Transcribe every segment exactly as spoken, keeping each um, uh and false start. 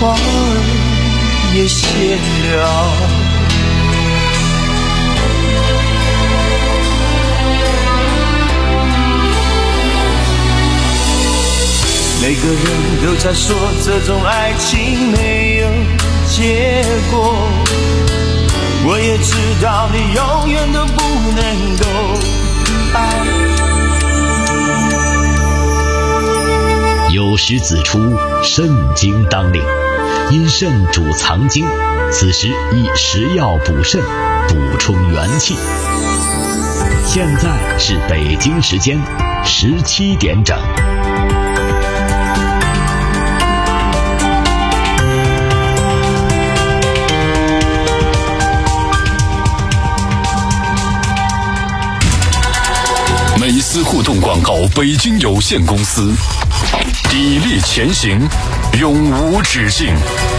花儿也谢了。每个人都在说这种爱情没有结果，我也知道你永远都不能够爱。 有诗子出，肾经当令，因肾主藏精，此时宜食药补肾，补充元气。现在是北京时间十七点整。 美思互动广告北京有限公司，砥砺前行，永无止境。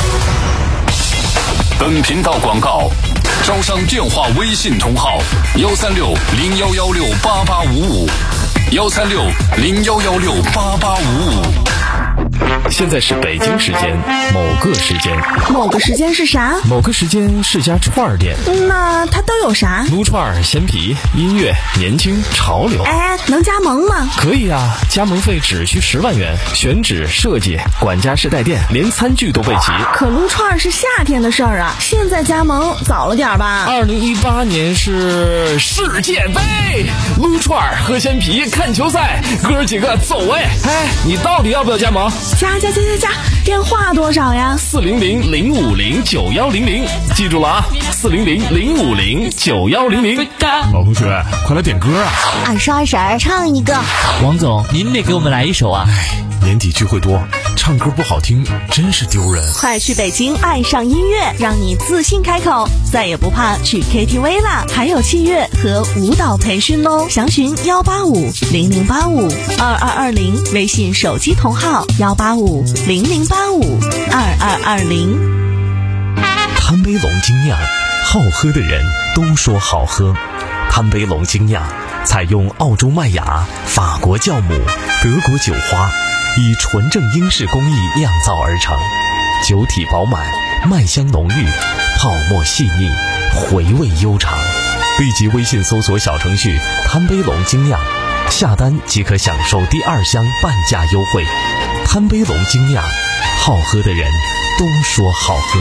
本频道广告招商电话微信同号幺三六零幺幺六八八五五幺三六零幺幺六八八五五。 现在是北京时间某个时间， 某个时间是啥？ 某个时间是家串儿店。 那它都有啥？ 撸串、鲜皮、音乐、年轻、潮流。 哎，能加盟吗？ 可以啊，加盟费只需十万元，选址、设计、管家式带电，连餐具都备齐。 可撸串是夏天的事儿啊，现在加盟早了点吧？ 二零一八年是世界杯，撸串、喝鲜皮、看球赛，哥几个走哎！哎，你到底要不要加盟？ 加加加加加，电话多少呀？ 四零零零五零九幺零零，记住了啊，四零零零五零九幺零零。 老同学，快来点歌啊！ 二十二婶儿唱一个。 王总，您得给我们来一首啊！ 哎，年底聚会多，唱歌不好听真是丢人。 快去北京爱上音乐，让你自信开口，再也不怕去 K T V 啦！还有器乐和舞蹈培训哦，详询幺八五零零八五二二二零，微信手机同号幺八五零零八五二二二零。 贪杯龙精酿，好喝的人都说好喝。贪杯龙精酿采用澳洲麦芽、法国酵母、德国酒花，以纯正英式工艺酿造而成，酒体饱满，麦香浓郁，泡沫细腻，回味悠长。立即微信搜索小程序贪杯龙精酿，下单即可享受第二箱半价优惠。贪杯龙精酿，好喝的人都说好喝。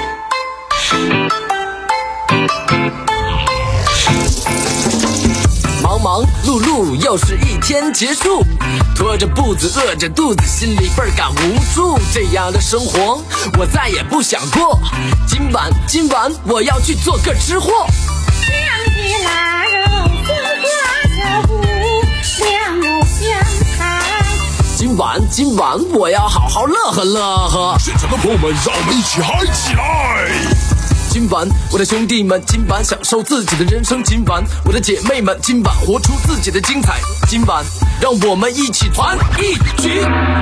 忙忙碌碌又是一天结束，拖着步子饿着肚子，心里倍儿感无助。这样的生活我再也不想过，今晚今晚我要去做个吃货。 香鸡腊肉，香花小布，两目相看。 今晚今晚我要好好乐呵乐呵。 现场的朋友们，让我们一起嗨起来！ 今晚我的兄弟们，今晚享受自己的人生。今晚我的姐妹们，今晚活出自己的精彩。今晚让我们一起团一曲。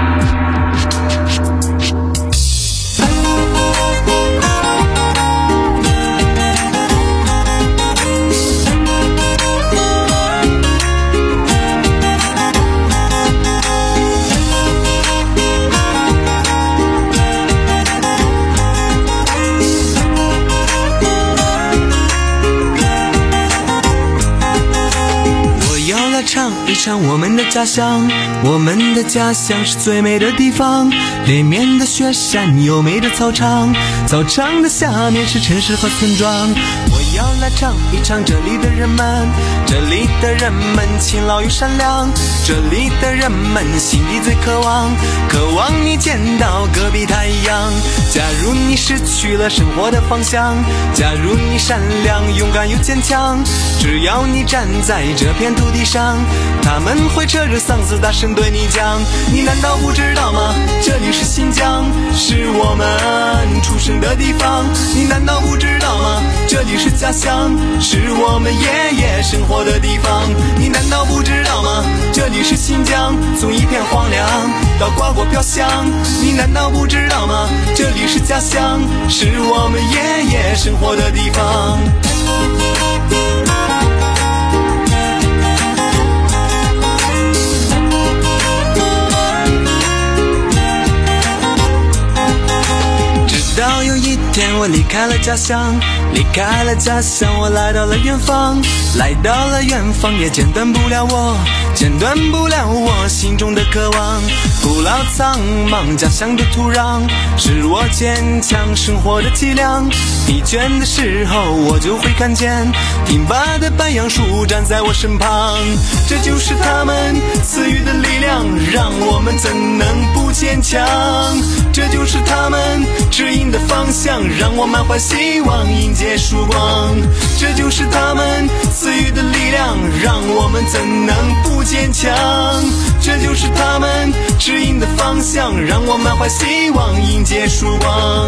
唱一唱我们的家乡，我们的家乡是最美的地方，连绵的雪山，优美的草场，草场的下面是城市和村庄。我要来唱一唱这里的人们，这里的人们勤劳又善良，这里的人们心里最渴望，渴望你见到隔壁太阳。假如你失去了生活的方向，假如你善良勇敢又坚强，只要你站在这片土地上，他们会扯着嗓子大声对你讲。你难道不知道吗？这里是新疆，是我们出生的地方。你难道不知道吗？这里是家乡，是我们爷爷生活的地方。你难道不知道吗？这里是新疆，从一片荒凉到瓜果飘香。你难道不知道吗？这里是家乡，是我们爷爷生活的地方。 开了家乡，离开了家乡，我来到了远方，来到了远方，也剪断不了我，剪断不了我心中的渴望。古老苍茫家乡的土壤，是我坚强生活的脊梁。疲倦的时候，我就会看见挺拔的白杨树站在我身旁。这就是他们赐予的力量，让我们怎能不坚强？这就是他们指引的方向，让我满怀希望迎接曙光。这就是他们赐予的力量，让我们怎能不坚强？这就是他们指引的方向，让我满怀希望迎接曙光。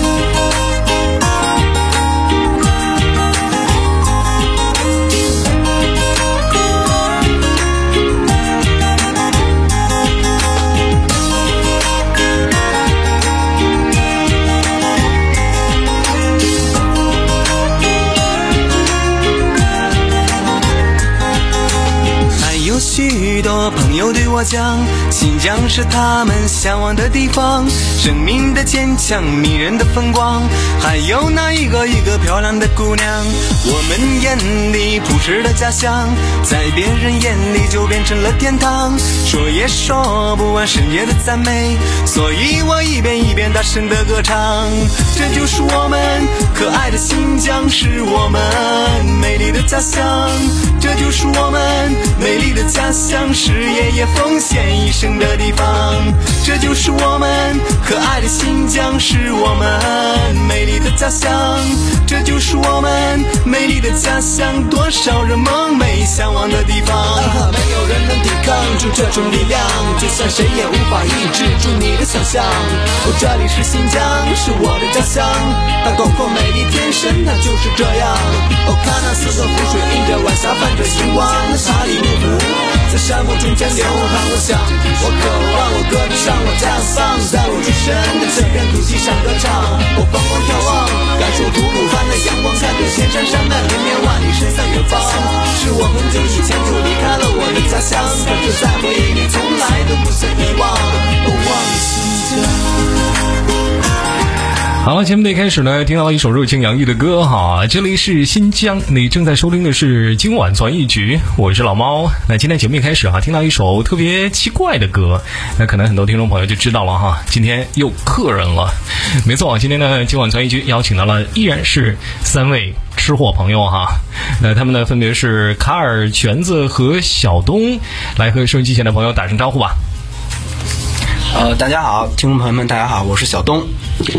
许多朋友对我讲，新疆是他们向往的地方，生命的坚强，迷人的风光，还有那一个一个漂亮的姑娘。我们眼里朴实的家乡，在别人眼里就变成了天堂，说也说不完深夜的赞美，所以我一遍一遍大声的歌唱。这就是我们可爱的新疆，是我们美丽的家乡。这就是我们美丽的家乡，是爷爷奉献一生的地方。这就是我们可爱的新疆，是我们美丽的家乡。这就是我们美丽的家乡，多少人梦寐向往的地方。没有人能抵抗住这种力量，就算谁也无法抑制住你的想象。哦，这里是新疆，是我的家乡，它广阔美丽天生，它就是这样。哦，看那四个湖水映着晚霞泛着星光，那沙里木湖在沙漠中间流淌。我想，我渴望我歌唱上我家乡，在我出生的这片土地上歌唱。我放光眺望，感受吐鲁番的阳光，看着千山山脉绵绵万里伸向远方。是我很久以前就离开了我的家乡，可是在回忆里从来都不曾遗忘。哦，望新疆。 好了，节目的一开始呢，听到了一首热情洋溢的歌哈，这里是新疆，你正在收听的是今晚传一局，我是老猫。那今天节目一开始哈，听到一首特别奇怪的歌，那可能很多听众朋友就知道了哈，今天有客人了。没错，今天呢今晚传一局邀请到了依然是三位吃货朋友哈，那他们呢分别是卡尔、全子和小东，来和收音机前的朋友打声招呼吧。 呃，大家好，听众朋友们，大家好，我是小东。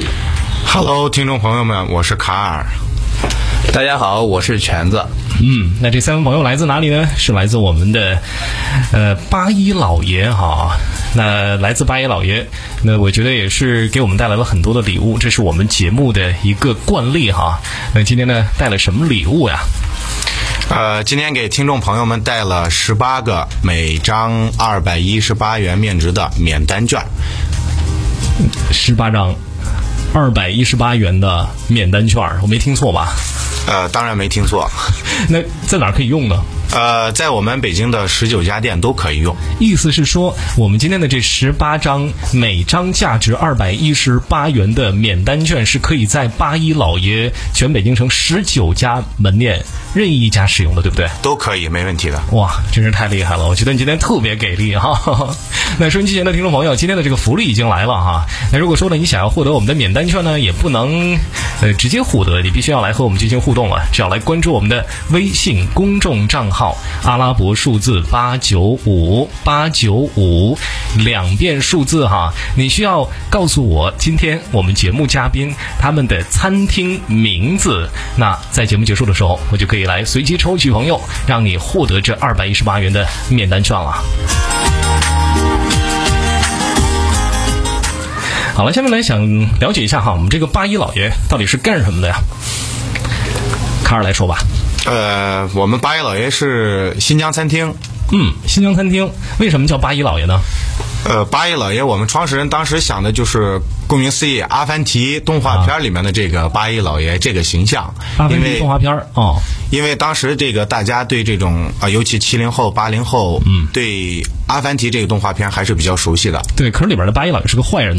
Hello， 听众朋友们，我是卡尔。 大家好，我是全子。 嗯，那这三位朋友来自哪里呢？是来自我们的呃八一老爷哈。那来自八一老爷，那我觉得也是给我们带来了很多的礼物，这是我们节目的一个惯例哈。那今天呢带了什么礼物呀？ 呃，今天给听众朋友们带了十八个每张二百一十八元面值的免单券。 十八张。二百一十八元的免单券，我没听错吧？ 呃，当然没听错。 那在哪儿可以用呢？ 呃，在我们北京的十九家店都可以用。 意思是说，我们今天的这十八张，每张价值二百一十八元的免单券，是可以在八一老爷全北京城十九家门店任意一家使用的，对不对？ 都可以，没问题的。 哇，真是太厉害了！我觉得你今天特别给力哈。那收音机前的听众朋友，今天的这个福利已经来了哈。那如果说呢，你想要获得我们的免单券呢，也不能呃直接获得，你必须要来和我们进行互动了。只要来关注我们的微信公众账号，阿拉伯数字八九五八九五，两遍数字哈。你需要告诉我今天我们节目嘉宾他们的餐厅名字，那在节目结束的时候，我就可以来随机抽取朋友，让你获得这二百一十八元的免单券了。好了，下面来想了解一下哈，我们这个八一老爷到底是干什么的呀？卡尔来说吧。 呃，我们八一老爷是新疆餐厅。 嗯，新疆餐厅为什么叫八一老爷呢？ 呃，八一老爷，我们创始人当时想的就是顾名思义，阿凡提动画片里面的这个八一老爷这个形象。 阿凡提动画片哦， 因为当时这个大家对这种啊、呃，尤其七零后、八零后，嗯，对阿凡提这个动画片还是比较熟悉的。 对，可是里边的八一老爷是个坏人呢。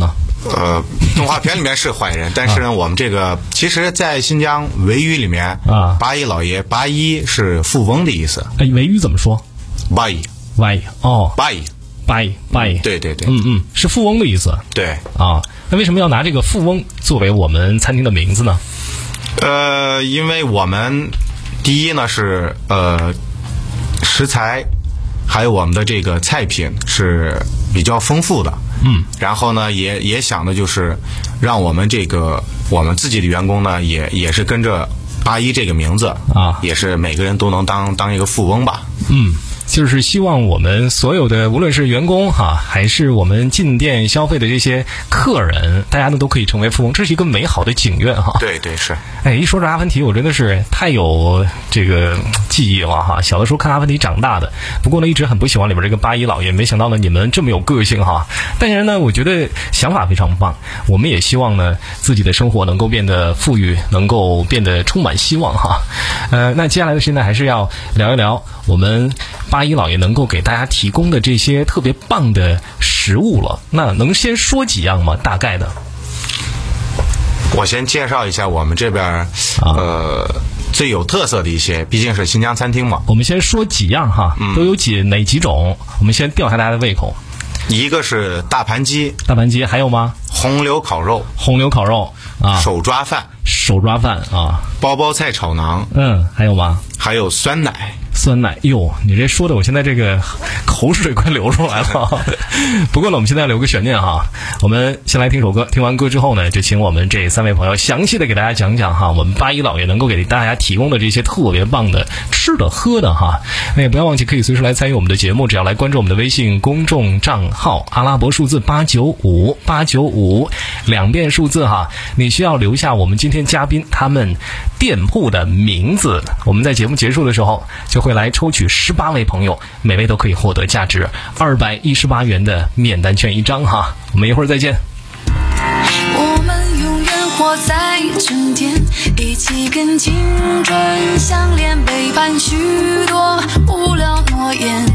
呃，动画片里面是坏人，但是呢，啊、我们这个其实，在新疆维语里面啊，八一老爷，八一是富翁的意思。 哎，维语怎么说？ 八一， 八一，哦， 八一， 八一，八一， 对对对， 嗯嗯，是富翁的意思。 对啊，那为什么要拿这个富翁作为我们餐厅的名字呢？ 呃，因为我们第一呢是呃食材，还有我们的这个菜品是比较丰富的。嗯，然后呢，也也想的就是让我们这个我们自己的员工呢，也也是跟着八一这个名字啊，也是每个人都能当当一个富翁吧。嗯。 就是希望我们所有的无论是员工哈，还是我们进店消费的这些客人，大家呢都可以成为富翁，这是一个美好的景愿哈。 对对是。 哎，一说这阿凡提，我真的是太有这个记忆了哈。小的时候看阿凡提长大的，不过呢一直很不喜欢里边这个八一老爷，没想到呢你们这么有个性哈。但是呢，我觉得想法非常棒，我们也希望呢自己的生活能够变得富裕，能够变得充满希望哈。呃，那接下来的时间呢，还是要聊一聊我们八一老爷能够给大家提供的这些特别棒的食物了。那能先说几样吗？大概的。 我先介绍一下我们这边呃、啊、最有特色的一些，毕竟是新疆餐厅嘛。 我们先说几样哈，嗯、都有几哪几种？我们先吊一下大家的胃口。 一个是大盘鸡， 大盘鸡还有吗？ 红柳烤肉， 红柳烤肉啊， 手抓饭， 手抓饭啊， 包包菜炒馕， 嗯，还有吗？ 还有酸奶。 酸奶，哟，你这说的我现在这个口水快流出来了。不过呢，我们现在留个悬念哈，我们先来听首歌，听完歌之后呢，就请我们这三位朋友详细的给大家讲讲哈，我们八一老爷能够给大家提供的这些特别棒的吃的喝的哈。那也不要忘记可以随时来参与我们的节目，只要来关注我们的微信公众账号阿拉伯数字八九五八九五两遍数字哈，你需要留下我们今天嘉宾他们店铺的名字，我们在节目结束的时候就会来抽取十八位朋友，每位都可以获得价值二百一十八元的免单券一张哈。我们一会儿再见。 我们永远活在春天，一起跟青春相连，背叛许多无聊诺言。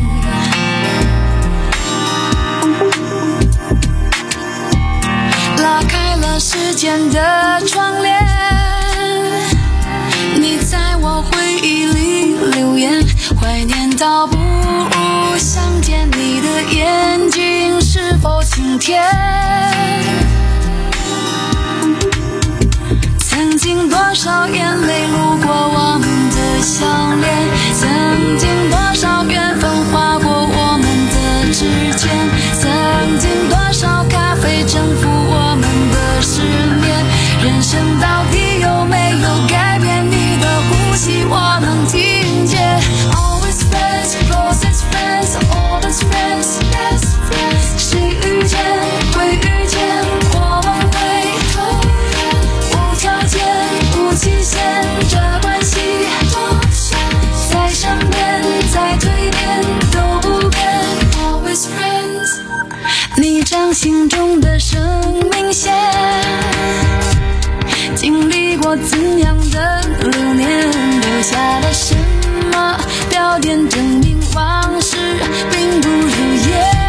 拉开了时间的窗帘，你在我回忆里留言，怀念到不如相见，你的眼睛是否晴天？曾经多少眼泪路过我们的相恋，曾经多少缘分划过我们的指尖，曾经多少咖啡征服我们的失眠。人生到底有没有改变？你的呼吸我能听见。 Always friends, closest friends, oldest friends, best friends。 谁遇见会遇见，我们会无条件无期限，这关系在善变在蜕变都不变。 Always friends。 你掌心中的生命线，经历过怎样的流年，留下了什么标点，证明往事并不如烟。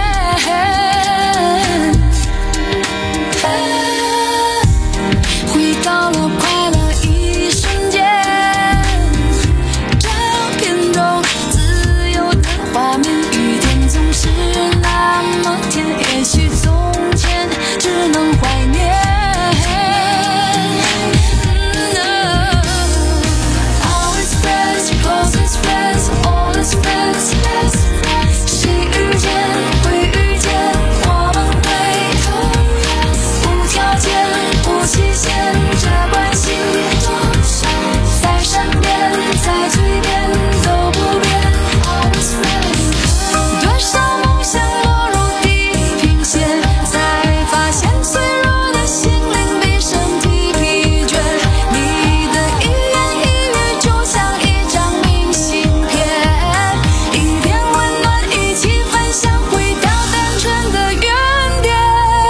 回到了快乐一瞬间，照片中自由的画面，雨天总是那么甜，也许从前只能怀念。谁遇见会遇见，我们会无条件无期限，这关系在善变在蜕变都不变。 Always friends。 多少梦想落入地平线，才发现脆弱的心灵比身体疲倦。你的一言一语就像一张明信片，一片温暖一起分享，回到单纯的原点。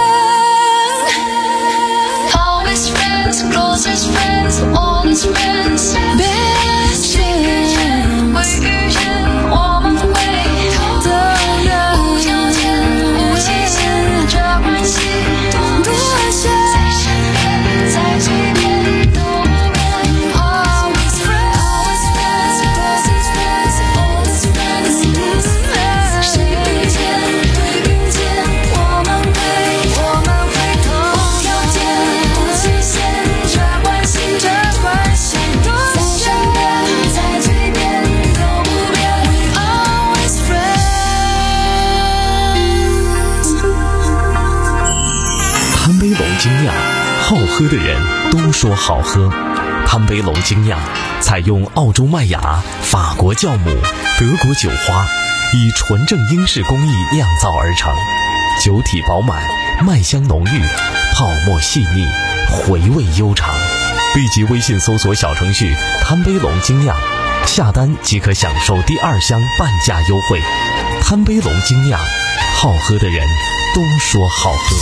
Always friends, closest friends, oldest friends, best friends。 会遇见，我们会等人，无条件无期限，这关系多精酿，好喝的人都说好喝。潘杯龙精酿采用澳洲麦芽、法国酵母、德国酒花，以纯正英式工艺酿造而成，酒体饱满，麦香浓郁，泡沫细腻，回味悠长。立即微信搜索小程序潘杯龙精酿，下单即可享受第二箱半价优惠。潘杯龙精酿，好喝的人都说好喝。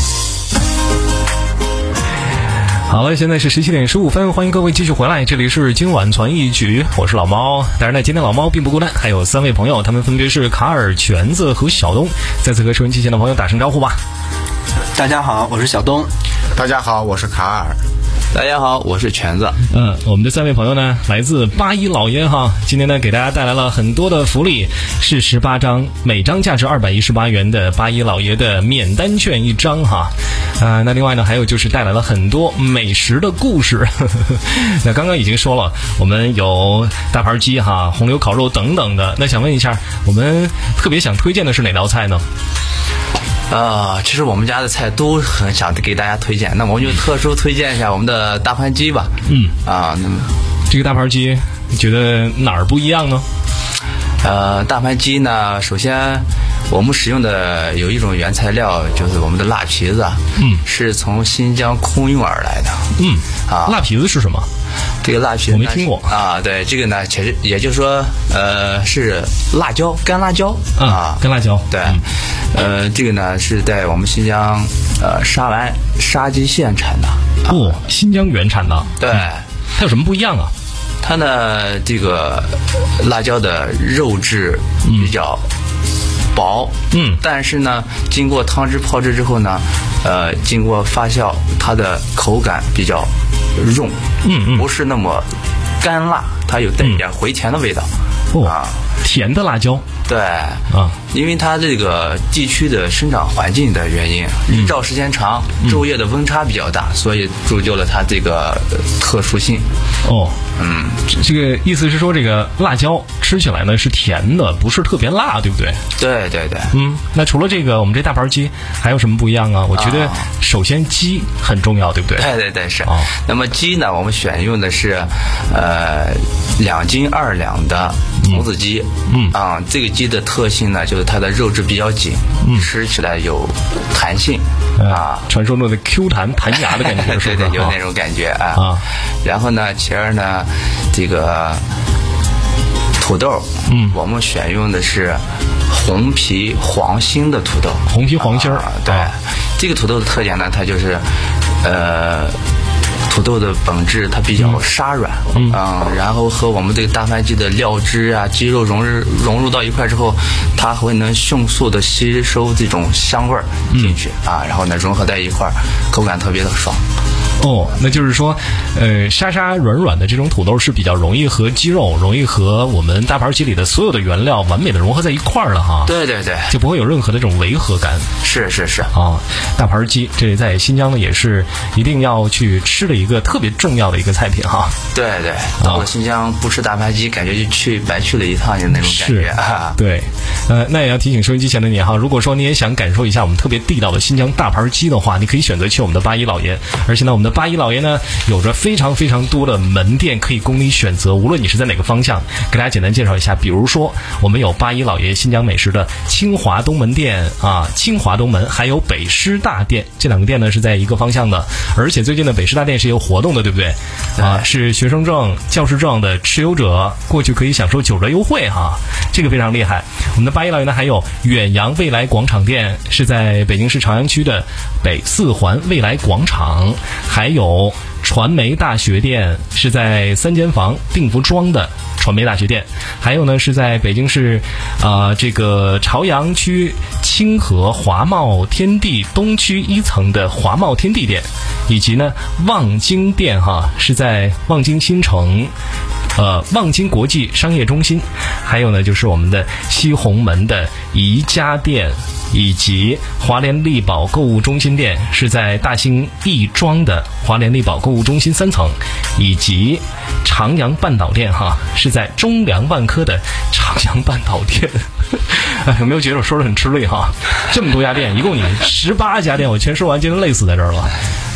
好了，现在是十七点十五分，欢迎各位继续回来，这里是今晚传一局，我是老猫。当然呢，今天老猫并不孤单，还有三位朋友，他们分别是卡尔、全子和小东。再次和收音机前的朋友打声招呼吧。 大家好，我是小东。 大家好，我是卡尔。 大家好，我是全子。 嗯，我们的三位朋友呢，来自八一老爷哈，今天呢给大家带来了很多的福利，是十八张，每张价值二百一十八元的八一老爷的免单券一张哈。呃，那另外呢，还有就是带来了很多美食的故事。呵呵那刚刚已经说了，我们有大盘鸡哈、红油烤肉等等的。那想问一下，我们特别想推荐的是哪道菜呢？ 呃，其实我们家的菜都很想给大家推荐，那我们就特殊推荐一下我们的大盘鸡吧。 嗯， 啊，那么这个大盘鸡，你觉得哪儿不一样呢？ 呃，大盘鸡呢，首先我们使用的有一种原材料，就是我们的辣皮子， 嗯， 是从新疆空运而来的。 嗯， 啊， 辣皮子是什么？ 这个辣皮子我没听过啊。对，这个呢，其实也就是说，呃，是辣椒，干辣椒啊， 干辣椒。 对，嗯、呃，这个呢是在我们新疆呃沙湾沙鸡县产的。 哦，新疆原产的。 对， 嗯、它有什么不一样啊？ 它呢，这个辣椒的肉质比较薄， 嗯， 但是呢，经过汤汁泡制之后呢，呃，经过发酵，它的口感比较润， 嗯嗯， 不是那么干辣，它有带一点回甜的味道。 哦， 啊， 甜的辣椒。 对啊， 因为它这个地区的生长环境的原因，日照时间长， 嗯、 昼夜的温差比较大，所以铸就了它这个特殊性。 哦， 嗯， 这个意思是说，这个辣椒吃起来呢是甜的，不是特别辣，对不对？ 对对对。 嗯，那除了这个，我们这大盘鸡还有什么不一样啊？我觉得首先鸡很重要，对不对？ 对对对，是。 哦， 那么鸡呢，我们选用的是呃两斤二两的童子鸡。 嗯啊，这个鸡的特性呢，就是它的肉质比较紧， 嗯， 吃起来有弹性。啊， 传说中的 Q 弹弹牙的感觉，是不是？ 对对，有那种感觉啊。 啊， 然后呢，其二呢，这个土豆， 嗯， 我们选用的是红皮黄心的土豆。 红皮黄心儿、 啊，对、 啊， 这个土豆的特点呢，它就是呃。土豆的本质它比较沙软， 嗯， 嗯，然后和我们这个大盘鸡的料汁啊、鸡肉融入融入到一块之后，它会能迅速的吸收这种香味儿进去、 嗯、 啊，然后呢融合在一块，口感特别的爽。 哦，那就是说，呃，沙沙软软的这种土豆是比较容易和鸡肉、容易和我们大盘鸡里的所有的原料完美的融合在一块儿了哈。 对对对， 就不会有任何的这种违和感。 是是是啊，大盘鸡这在新疆呢也是一定要去吃的一个特别重要的一个菜品哈。 对对，到了新疆不吃大盘鸡，感觉就去白去了一趟，就那种感觉啊。 对，呃，那也要提醒收音机前的你哈，如果说你也想感受一下我们特别地道的新疆大盘鸡的话，你可以选择去我们的八一老爷，而且呢，我们的八一老爷呢有着非常非常多的门店可以供你选择，无论你是在哪个方向。给大家简单介绍一下，比如说我们有八一老爷新疆美食的清华东门店啊，清华东门，还有北师大店，这两个店呢是在一个方向的，而且最近的北师大店是有活动的，对不对？啊，是学生证、教师证的持有者过去可以享受九折优惠哈，这个非常厉害。我们的八一老爷呢还有远洋未来广场店，是在北京市朝阳区的北四环未来广场，还有传媒大学店是在三间房定福庄的传媒大学店，还有呢是在北京市啊、呃、这个朝阳区清河华贸天地东区一层的华贸天地店，以及呢望京店哈是在望京新城呃望京国际商业中心，还有呢就是我们的西红门的宜家店，以及华联力宝购物中心店是在大兴亦庄的华联力宝购物中心三层，以及长阳半岛店哈是在中粮万科的长阳半岛店。哎，有没有觉得我说的很吃力哈？这么多家店，一共你十八家店，我全说完，今天累死在这儿了。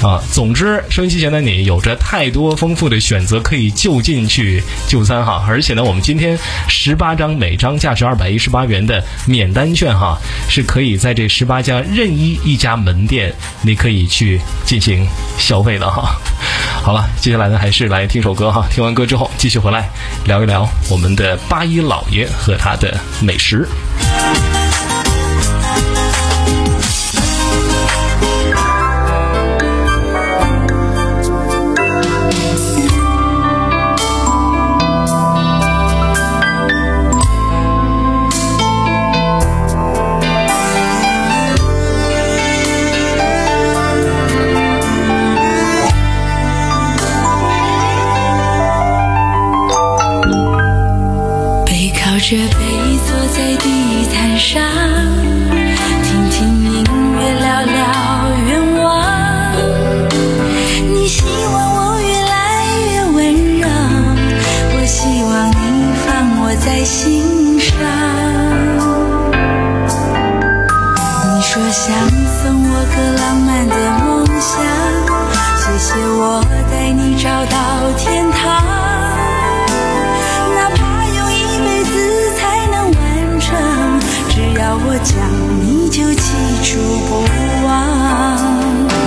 啊。总之，收音机前的你有着太多丰富的选择可以就近去就餐哈，而且呢，我们今天十八张每张价值二百一十八元的免单券哈，是可以在这十八家任意一家门店你可以去进行消费的哈。好了，接下来呢还是来听首歌哈，听完歌之后继续回来聊一聊我们的八一老爷和他的美食。 这杯坐在地毯上，听听音乐，聊聊愿望。你希望我越来越温柔，我希望你放我在心上。你说想送我个浪漫的梦想，谢谢我带你找到天堂。只要我讲，你就记住不忘。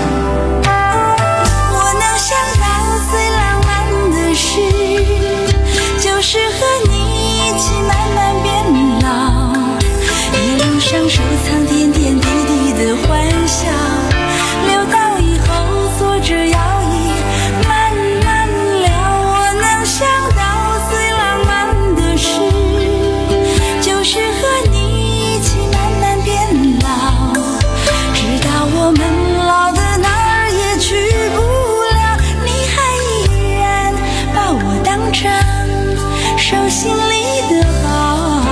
我能想到最浪漫的事，就是和你一起慢慢变老，一路上收藏点点滴滴的欢笑，留到以后坐着摇椅慢慢聊。我能想到最浪漫的事，就是和你我们老的哪儿也去不了，你还依然把我当成手心里的宝。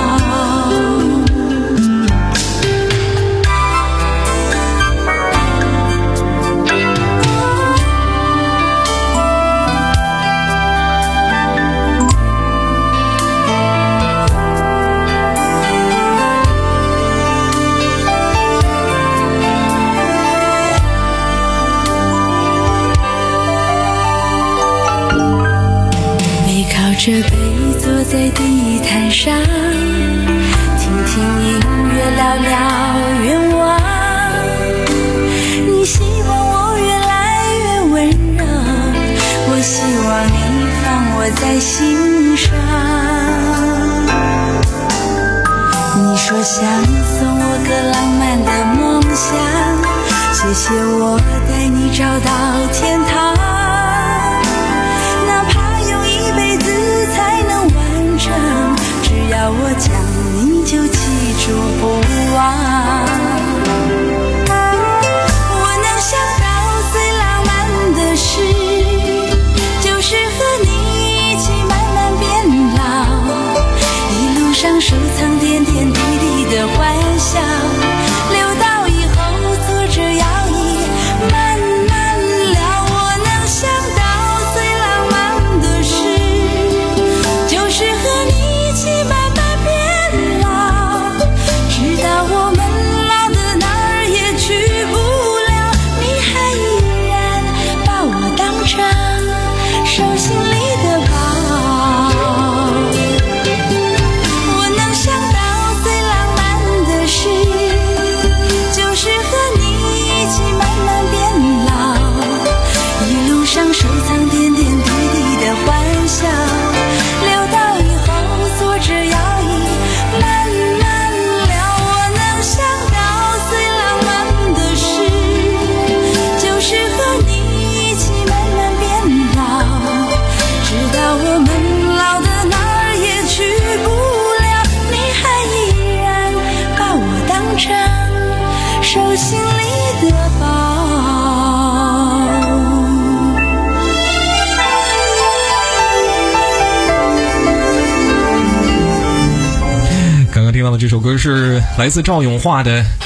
这杯坐在地毯上，听听音乐，聊聊愿望。你希望我越来越温柔，我希望你放我在心上。你说想送我个浪漫的梦想，谢谢我带你找到天堂。才能完成，只要我讲，你就记住不忘。我能想到最浪漫的事，就是和你一起慢慢变老，一路上收藏点点滴滴的欢笑，留到以后坐着摇椅慢慢聊。我能想到最浪漫的事，就是和你一起慢慢变老，直到我们老的哪儿也去不了，你还依然把我当成手心里的宝。我能想到最浪漫的事，就是和你一起慢慢变老，一路上收藏点点滴滴的欢笑，留到以后坐着摇椅慢慢聊。我能想到最浪漫的事，就是和你一起慢慢变老，直到我们老的哪儿也去不了，你还依然把我当成手心里的宝。 刚刚听到的这首歌是来自赵咏华的《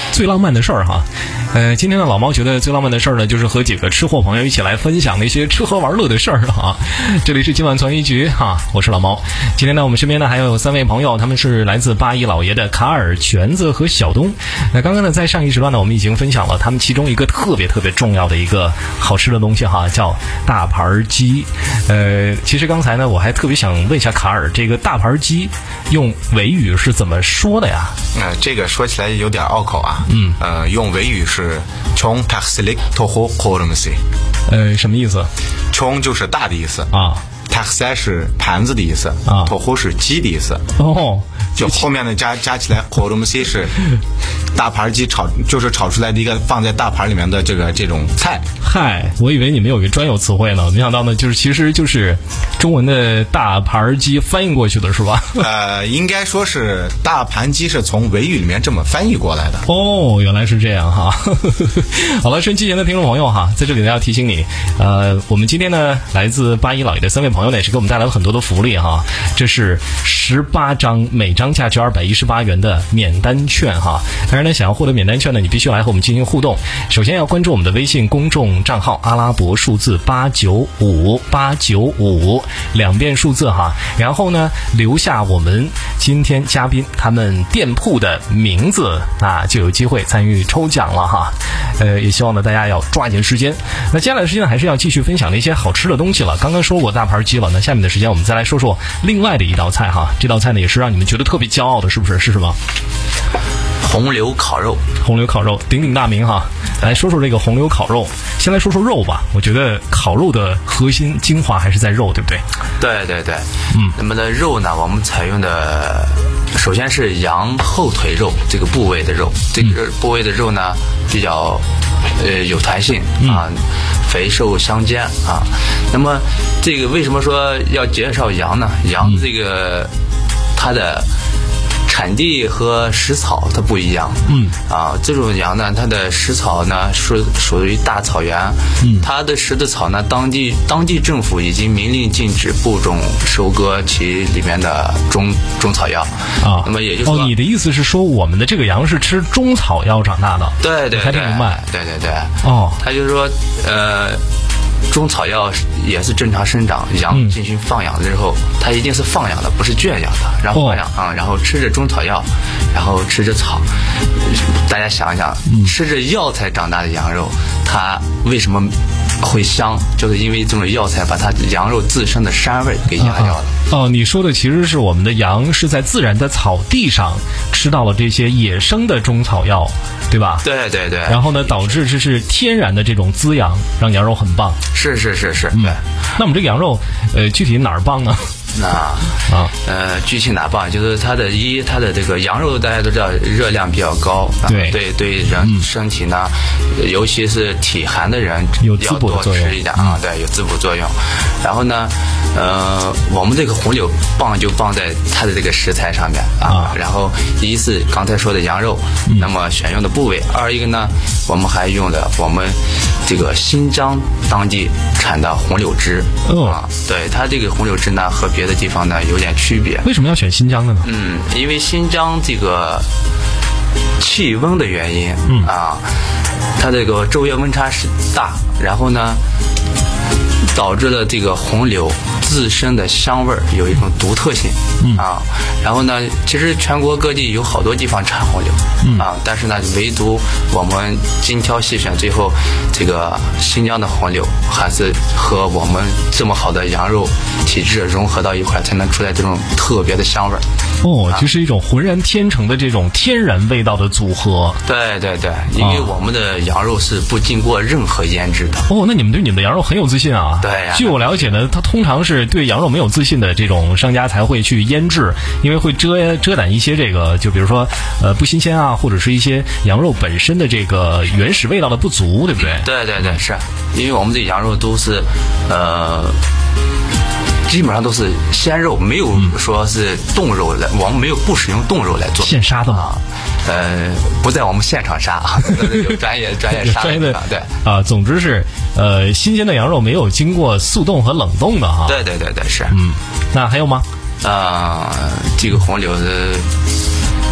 最浪漫的事儿哈。呃，今天的老猫觉得最浪漫的事儿呢，就是和几个吃货朋友一起来分享那些吃喝玩乐的事儿哈。这里是今晚传一局哈，我是老猫。今天呢，我们身边呢还有三位朋友，他们是来自八一老爷的卡尔、全子和小东。那刚刚呢，在上一时段呢，我们已经分享了他们其中一个特别特别重要的一个好吃的东西哈，叫大盘鸡。呃，其实刚才呢，我还特别想问一下卡尔，这个大盘鸡用维语是怎么说的呀？ 呃，这个说起来有点拗口啊。嗯。呃，用维语是穷塔斯利托霍科姆西。 呃，什么意思？ 穷就是大的意思啊。 塔塞是盘子的意思啊。托霍是鸡的意思。 哦。 就后面的加加起来，科姆西是大盘鸡炒，就是炒出来的一个放在大盘里面的这个这种菜。 嗨，我以为你们有个专有词汇呢，没想到呢，就是其实就是中文的大盘鸡翻译过去的是吧？ 呃，应该说是大盘鸡是从维语里面这么翻译过来的。 哦，原来是这样哈。好了，收音机前的听众朋友哈，在这里呢要提醒你，呃，我们今天呢来自八一老爷的三位朋友呢，也是给我们带来了很多的福利哈。这是十八张，每张价值二百一十八元的免单券哈。当然呢，想要获得免单券呢，你必须来和我们进行互动。首先要关注我们的微信公众账号阿拉伯数字八九五八九五两遍数字哈，然后呢留下我们今天嘉宾他们店铺的名字，那就有机会参与抽奖了哈。呃，也希望呢大家要抓紧时间。那接下来的时间呢，还是要继续分享那些好吃的东西了。刚刚说过大盘鸡了，那下面的时间我们再来说说另外的一道菜哈。这道菜呢也是让你们觉得特别骄傲的，是不是？是什么？ 红柳烤肉。 红柳烤肉鼎鼎大名哈。来说说这个红柳烤肉，先来说说肉吧。我觉得烤肉的核心精华还是在肉，对不对？ 对对对，嗯。那么的肉呢，我们采用的首先是羊后腿肉这个部位的肉，这个部位的肉呢比较呃有弹性啊，肥瘦相间啊。那么这个为什么说要介绍羊呢？羊这个它的产地和食草它不一样，嗯啊，这种羊呢，它的食草呢是属于大草原，嗯，它的食的草呢，当地当地政府已经明令禁止播种收割其里面的中中草药啊。那么也就是说， 哦，你的意思是说，我们的这个羊是吃中草药长大的？ 对对， 才听明白。 对对对， 哦， 他就是说，呃。中草药也是正常生长，羊进行放养之后，嗯、它一定是放养的，不是圈养的。然后放养啊、哦嗯，然后吃着中草药，然后吃着草。大家想一想，嗯、吃着药材长大的羊肉，它为什么会香？就是因为这种药材把它羊肉自身的膻味给压掉了。 啊、哦，你说的其实是我们的羊是在自然的草地上吃到了这些野生的中草药，对吧？ 对对对。 然后呢，导致这是天然的这种滋养，让羊肉很棒。 是是是是，对。 那我们这个羊肉，呃，具体哪儿棒呢？ 那啊，呃，具体哪棒？就是它的一，它的这个羊肉大家都知道热量比较高， 对对对，人身体呢，嗯、尤其是体寒的人有滋补的作用， 要多吃一点啊，嗯、对，有滋补作用。然后呢，呃，我们这个红柳棒就棒在它的这个食材上面啊。啊然后一是刚才说的羊肉，嗯、那么选用的部位；二一个呢，我们还用了我们这个新疆当地产的红柳枝、哦、啊，对它这个红柳枝呢和别的地方呢有点区别。 为什么要选新疆的呢？ 嗯，因为新疆这个气温的原因，嗯啊，它这个昼夜温差是大，然后呢导致了这个红柳自身的香味儿有一种独特性、嗯、啊，然后呢，其实全国各地有好多地方产红柳、嗯、啊，但是呢，唯独我们精挑细选，最后这个新疆的红柳还是和我们这么好的羊肉体质融合到一块，才能出来这种特别的香味儿。 哦，就是一种浑然天成的这种天然味道的组合。 对对对，因为我们的羊肉是不经过任何腌制的。 哦，那你们对你们的羊肉很有自信啊？ 对呀、啊。 据我了解呢，它通常是对羊肉没有自信的这种商家才会去腌制，因为会遮遮挡一些这个，就比如说呃不新鲜啊，或者是一些羊肉本身的这个原始味道的不足，对不对？ 对对对，是因为我们这羊肉都是呃。基本上都是鲜肉，没有说是冻肉来，我们没有不使用冻肉来做。 现杀的吗？ 呃，不在我们现场杀啊，有专业专业杀专业的对啊。总之是呃，新鲜的羊肉没有经过速冻和冷冻的哈。 对对对对，是。 嗯，那还有吗？ 啊、呃，这个红柳的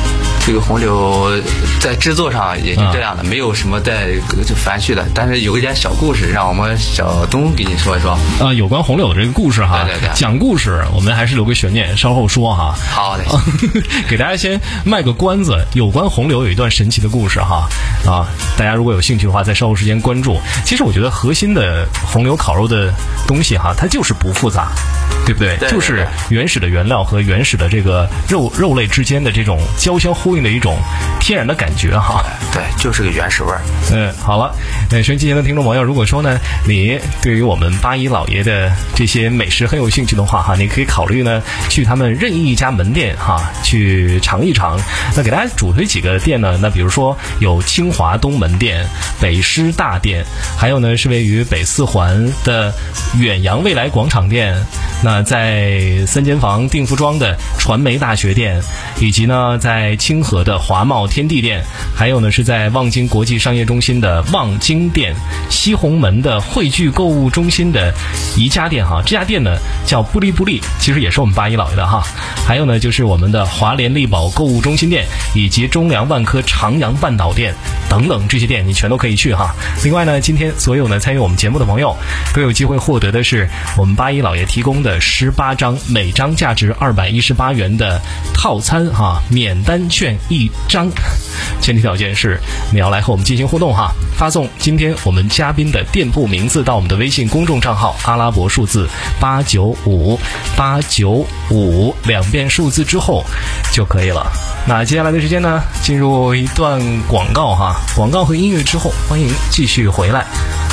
这个红柳在制作上也是这样的，没有什么带就繁续的，但是有一点小故事，让我们小东给你说一说。 呃，有关红柳的这个故事哈， 对对对， 讲故事我们还是留个悬念，稍后说哈。 好的， 给大家先卖个关子，有关红柳有一段神奇的故事哈啊，大家如果有兴趣的话，在稍后时间关注。其实我觉得核心的红柳烤肉的东西哈，它就是不复杂。对不对？ 对对对， 就是原始的原料和原始的这个肉肉类之间的这种交相呼应的一种天然的感觉哈。 对，就是个原始味儿。 嗯，好了，那收音机前的听众朋友，如果说呢，你对于我们八一老爷的这些美食很有兴趣的话哈，你可以考虑呢去他们任意一家门店哈去尝一尝。那给大家主推几个店呢，那比如说有清华东门店、北师大店，还有呢是位于北四环的远洋未来广场店。那在三间房定福庄的传媒大学店，以及呢在清河的华茂天地店，还有呢是在望京国际商业中心的望京店，西红门的汇聚购物中心的宜家店哈，这家店呢叫布利布利，其实也是我们八一老爷的哈。还有呢就是我们的华联力宝购物中心店，以及中粮万科长阳半岛店等等，这些店你全都可以去哈。另外呢，今天所有呢参与我们节目的朋友都有机会获得的是我们八一老爷提供的十八张每张价值二百一十八元的套餐哈，免单券一张，前提条件是你要来和我们进行互动哈，发送今天我们嘉宾的店铺名字到我们的微信公众账号阿拉伯数字八九五八九五两遍数字之后就可以了。那接下来的时间呢，进入一段广告哈，广告和音乐之后，欢迎继续回来。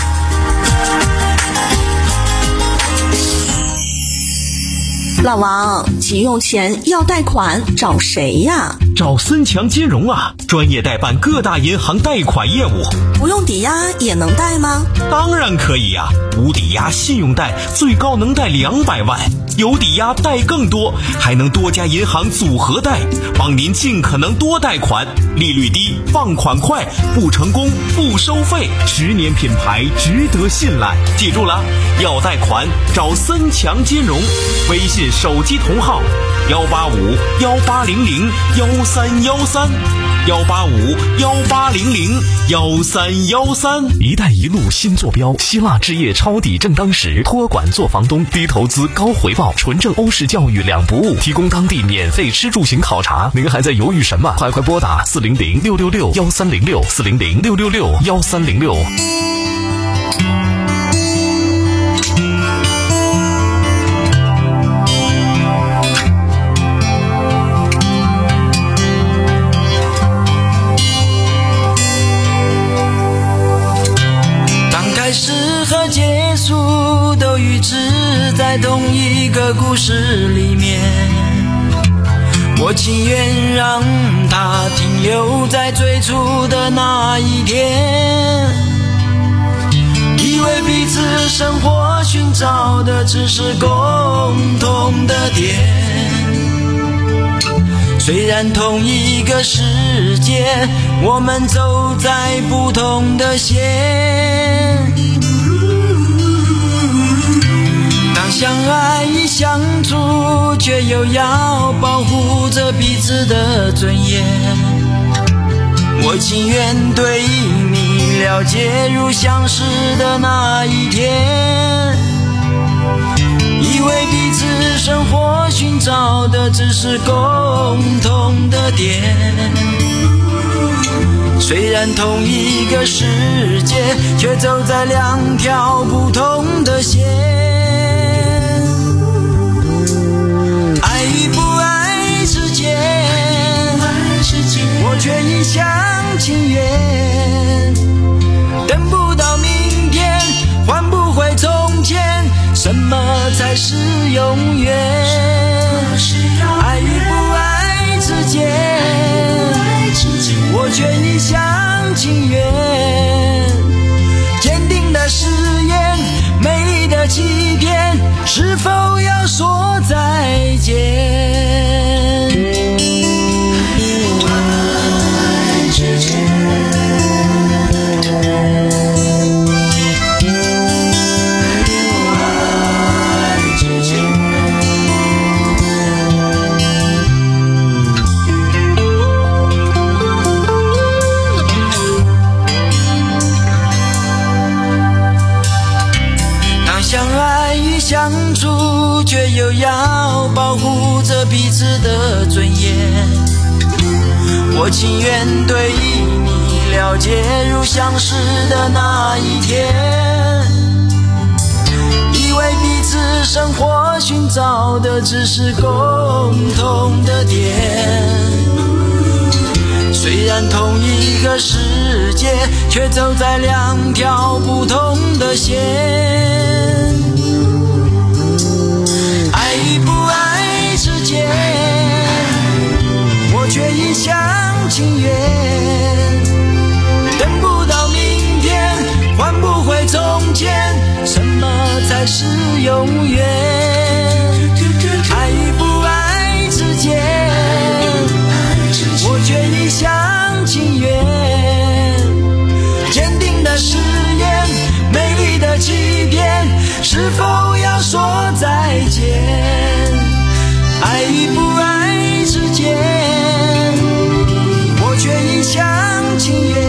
老王，急用钱要贷款找谁呀？ 找森强金融啊，专业代办各大银行贷款业务。 不用抵押也能贷吗？ 当然可以呀、啊，无抵押信用贷最高能贷两百万，有抵押贷更多，还能多家银行组合贷，帮您尽可能多贷款，利率低，放款快，不成功不收费，十年品牌值得信赖。记住了，要贷款找森强金融，微信手机同号幺八五幺八零零幺三幺三幺八五幺八零零幺三幺三。 一带一路新坐标，希腊置业抄底正当时，托管做房东，低投资高回报，纯正欧式教育两不误，提供当地免费吃住行考察。您还在犹豫什么？快快拨打四零零六六六幺三零六四零零六六六幺三零六。 结束都预知在同一个故事里面，我情愿让它停留在最初的那一天，以为彼此生活寻找的只是共同的点，虽然同一个世界，我们走在不同的线，相爱与相处，却又要保护着彼此的尊严。我情愿对你了解如相识的那一天，以为彼此生活寻找的只是共同的点，虽然同一个世界，却走在两条不同的线。爱与不爱之间，我却一厢情愿，等不到明天，换不回从前，什么才是永远？爱与不爱之间，我却一厢情愿，坚定的誓言，美丽的欺骗，是否要说再见？ 爱与相处，却又要保护着彼此的尊严。我情愿对你了解如相识的那一天，以为彼此生活寻找的只是共同的点。虽然同一个世界，却走在两条不同的线。爱与不爱之间，我却一厢情愿。等不到明天，换不回从前，什么才是永远？爱与不爱之间，我却一厢情愿。坚定的誓言，美丽的欺骗，是否要说再见？爱与不爱之间，我却一厢情愿。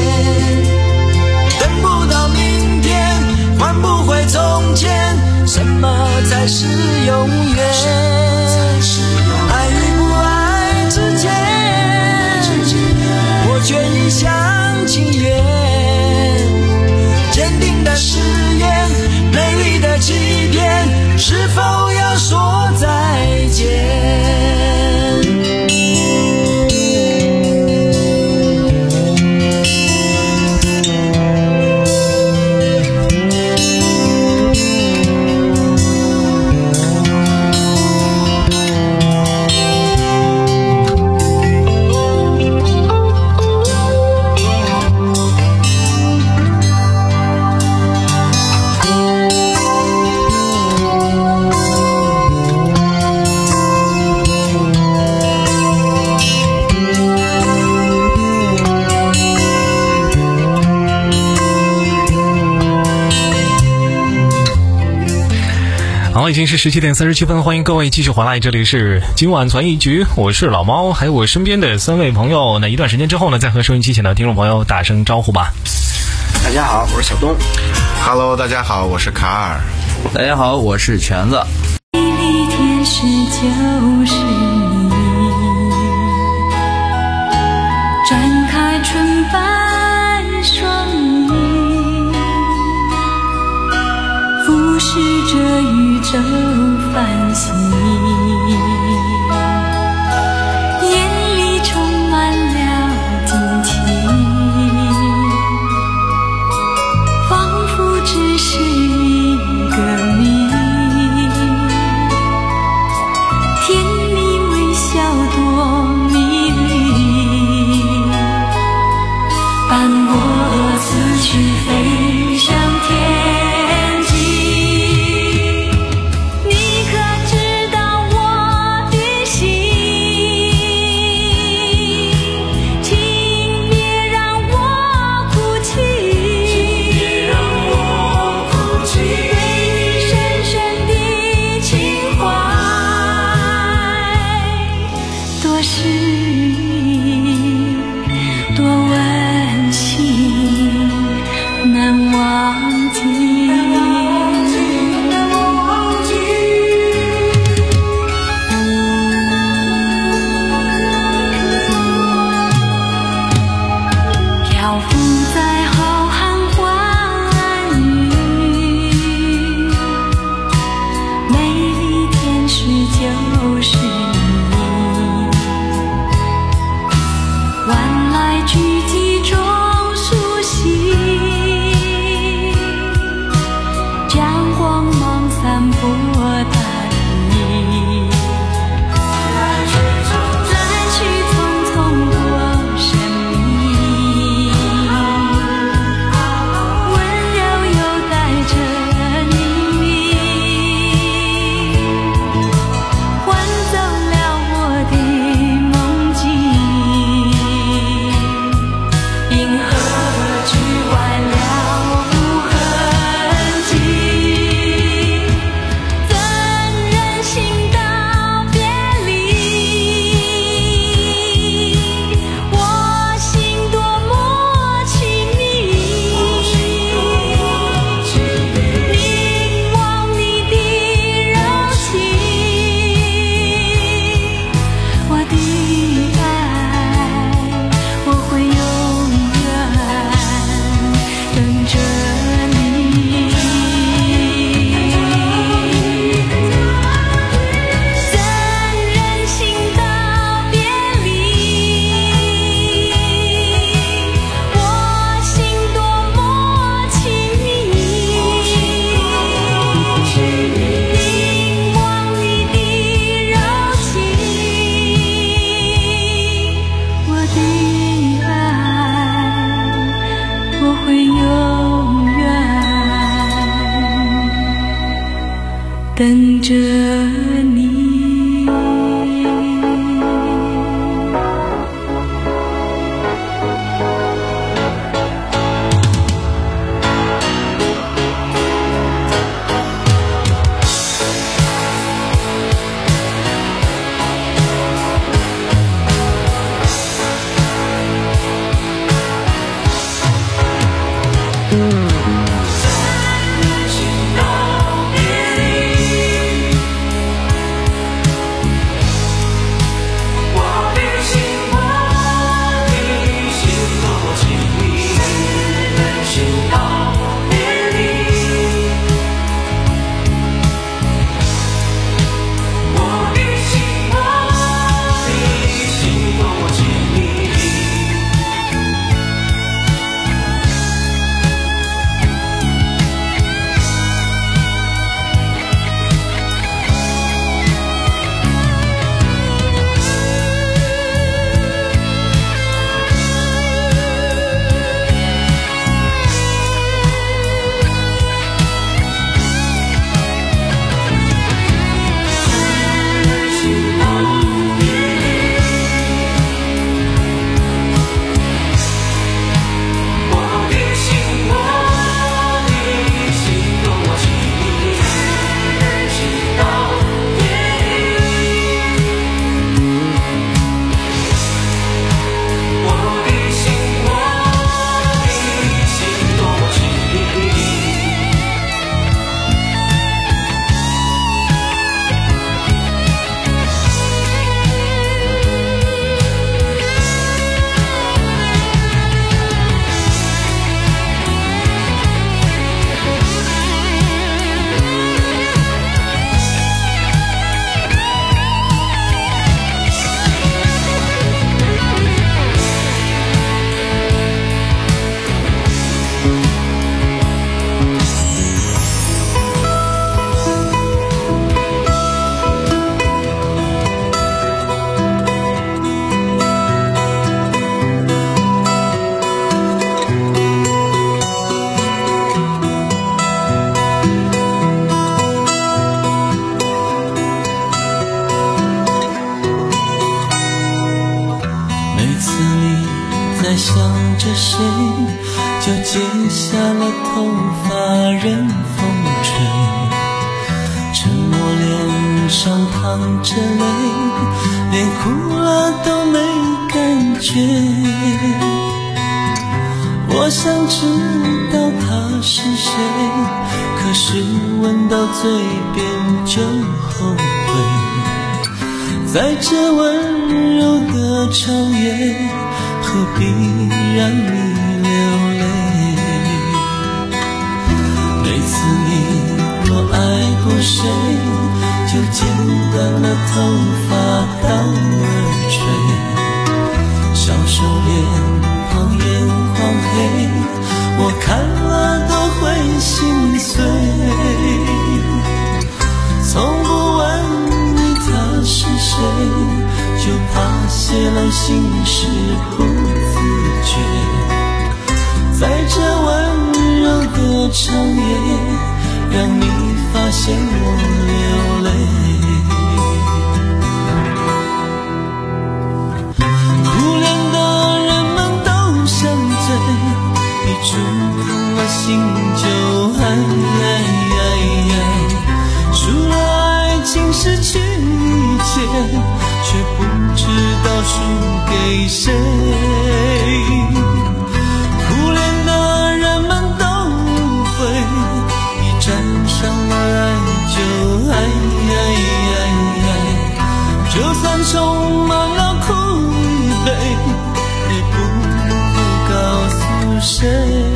等不到明天，换不回从前，什么才是永远？爱与不爱之间，我却一厢情愿。坚定的誓言，美丽的欺骗，是否要说再见？ 好，已经是十七点三十七分，欢迎各位继续回来，这里是今晚传一局，我是老猫，还有我身边的三位朋友。那一段时间之后呢，再和收音机前的听众朋友打声招呼吧。 大家好，我是小东。 Hello， 大家好，我是卡尔。 大家好，我是全子。 一粒天使就是你，展开纯白双翼，俯视着宇宙繁星，眼里充满了惊奇，仿佛只是一个谜，甜蜜微笑多迷离，伴我四去飞上天际。你可知道等着你。 想着谁，就剪下了头发任风吹，趁我脸上淌着泪，连哭了都没感觉。我想知道他是谁，可是闻到嘴边就后悔。在这温柔的长夜，何必让你流泪？每次你若爱过谁，就剪断了头发到耳垂，小手脸庞眼眶黑，我看了都会心碎。从不问你他是谁，就怕泄露心事不自觉。在这温柔的长夜，让你发现我流泪。苦恋的人们都像醉，一触碰了心就爱爱爱爱，输了爱情失去一切，却不知道输给谁。苦恋的人们都误会，一沾上了爱就爱爱爱爱，就算充满了苦与悲，也不能够告诉谁。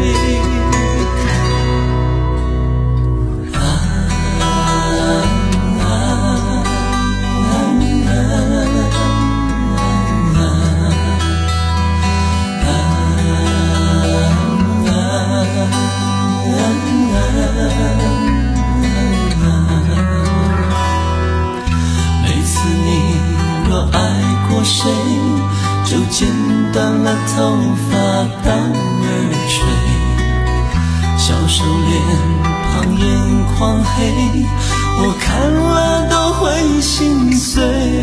谁就剪断了头发到耳垂，小手脸庞眼眶黑， 我看了都会心碎。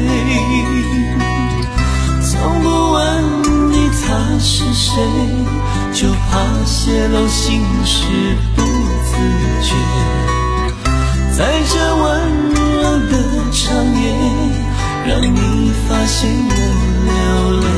从不问你他是谁，就怕泄露心事不自觉。在这温柔的长夜，让你发现我流泪。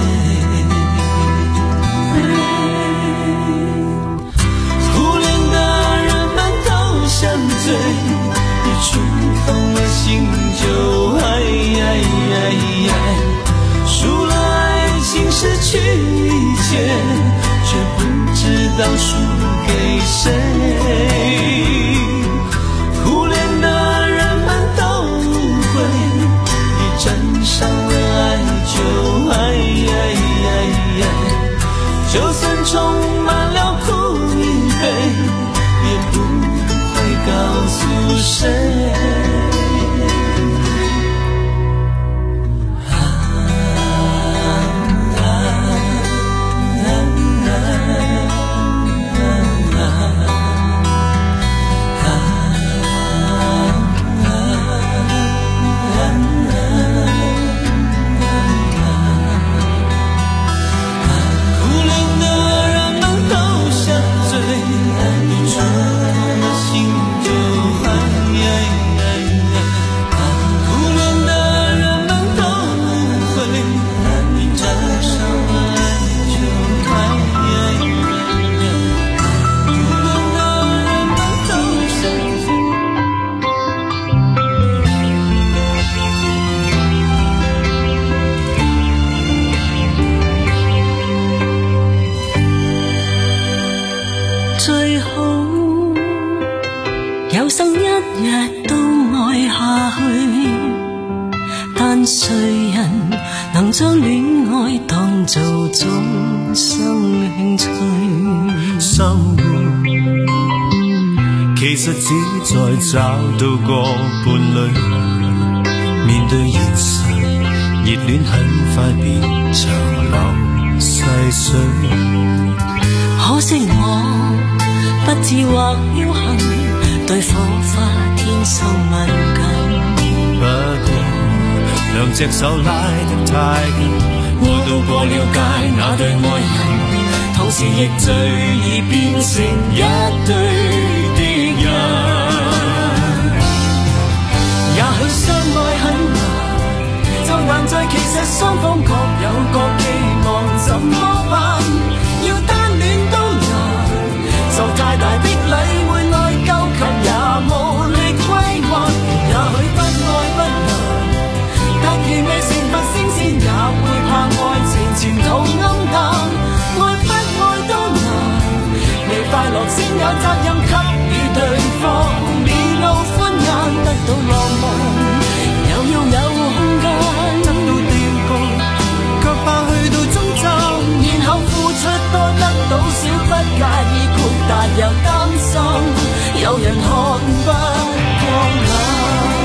忽略的人们都想醉，一触动了心就爱爱爱爱。输了爱情失去一切，却不知道输给谁。忽略的人们都误会，一沾上了爱就爱爱爱爱。就算充满了苦与悲，也不会告诉谁。 有生一日都愛下去，但誰人能將戀愛當做終生興趣？ 生活其實只在找到個伴侶，面對現實，熱戀很快變長流細水。 可惜我不智或僥倖，對火花天生敏感。 不過兩隻手拉得太近，我渡過了界那對愛人，同時亦最易變成一對敵人。也許相愛很難，就難在其實雙方各有各期望，怎麼辦？要單戀都難，受太大的禮會內疚，卻也無力歸還。也許不愛不難，但如未成佛升仙，也會怕愛情前途暗淡。愛不愛都難，未快樂先有責任給予對方，面露歡顏，得到浪漫，又要有空間，得到掂過，卻怕去到終站，然後付出多得到少，不介意豁達又擔心，有人看不過眼。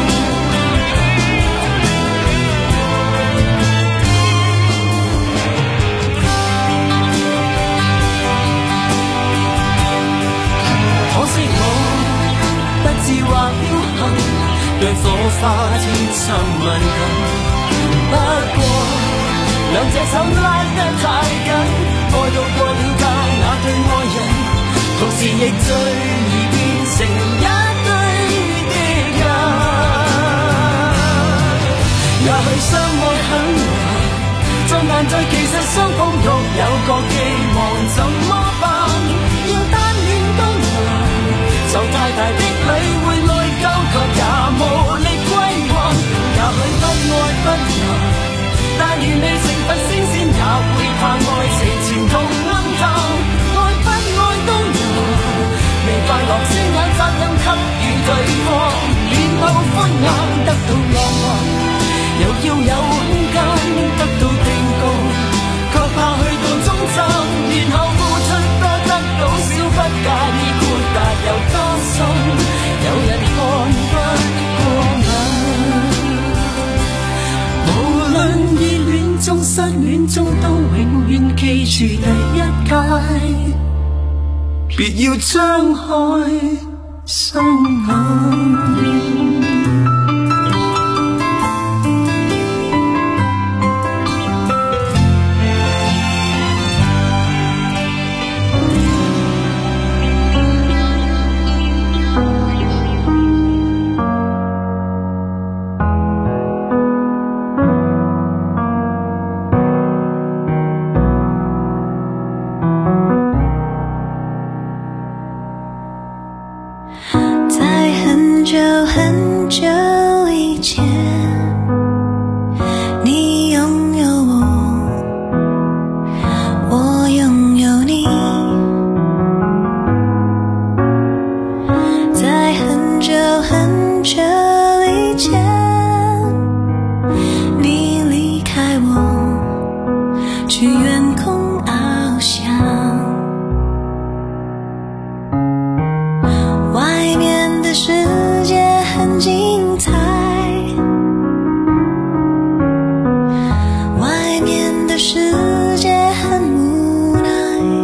可惜我不智或僥倖，對火花天生敏感。不過兩隻手拉得太緊，愛到過了界那對愛人，同時亦最易變成一對敵人。也許相愛很難，再難在其實雙方各有各期望，怎麼辦？要單戀都難，受太大的禮會內疚，卻也無力歸還。也許不愛不難，但願未成佛升仙，也會怕愛情前途暗淡。愛不愛都難，未快樂先有責任給予對方，面露歡顏，得到浪漫，又要有空間，得到定告，卻怕去到終站，然後付出多得到少，不介意豁達又擔心，有人看不過眼。無論熱戀中失戀中，都永遠記住第一屆，別要張開雙眼。 久以前，你拥有我，我拥有你。在很久很久以前，你离开我，去远空翱翔。外面的世界很精彩，外面的世界很无奈。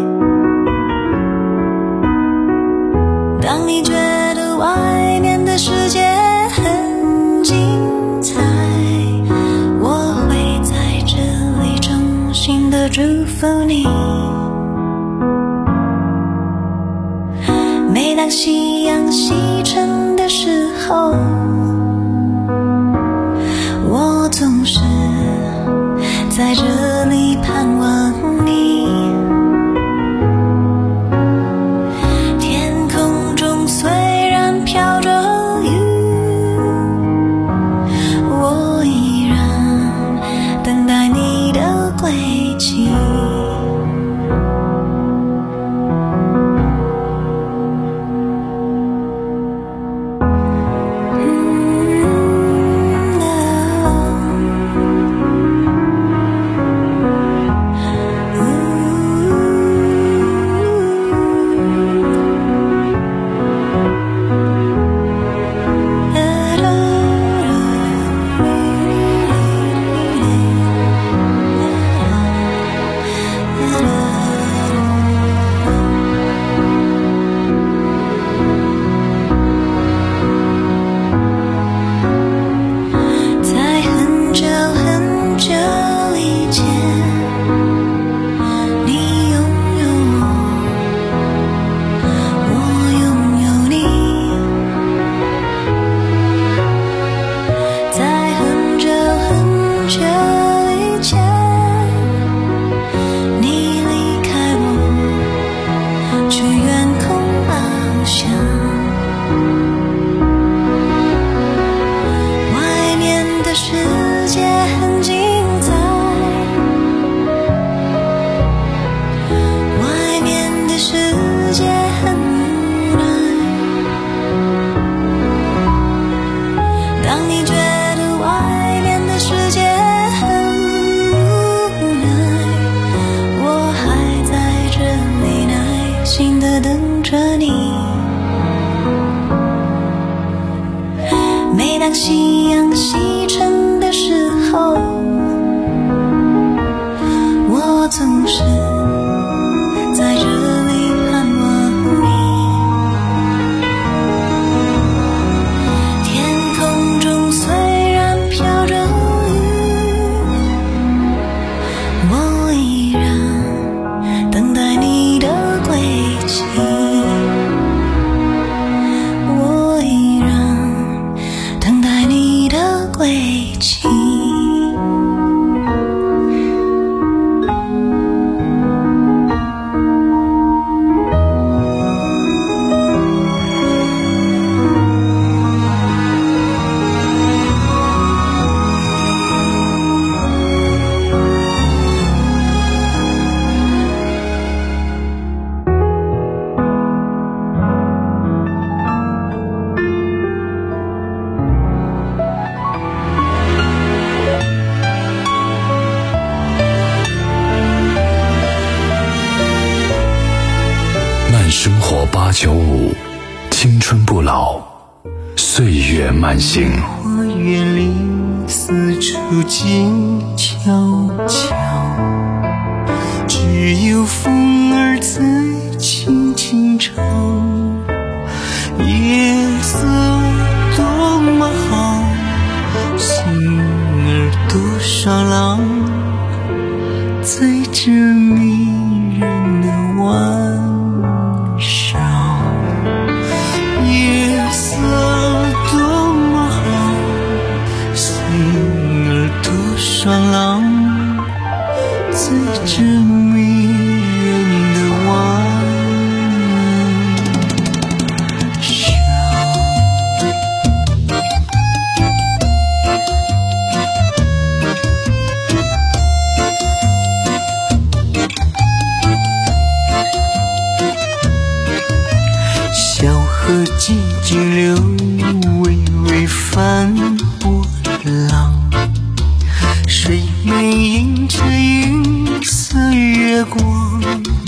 当你觉得外面的世界很精彩，我会在这里衷心的祝福你。每当夕阳西沉的时候，我总是在这里盼望你。天空中虽然飘着雨，我依然等待你的归期。每当夕阳西沉的时候，我总是在这里盼望你。天空中虽然飘着雨，我依然等待你的归期。我依然等待你的归期。 生活八九五，青春不老，岁月慢行。 花园里四处静悄悄，只有风儿在轻轻唱。夜色多么好，星儿多少浪，在这迷人的晚上。夜色多么好，星儿多少浪，在这迷人的晚上。 般波浪，水面映着银色月光，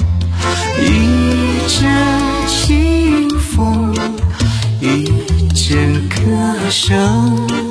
一阵清风，一阵歌声。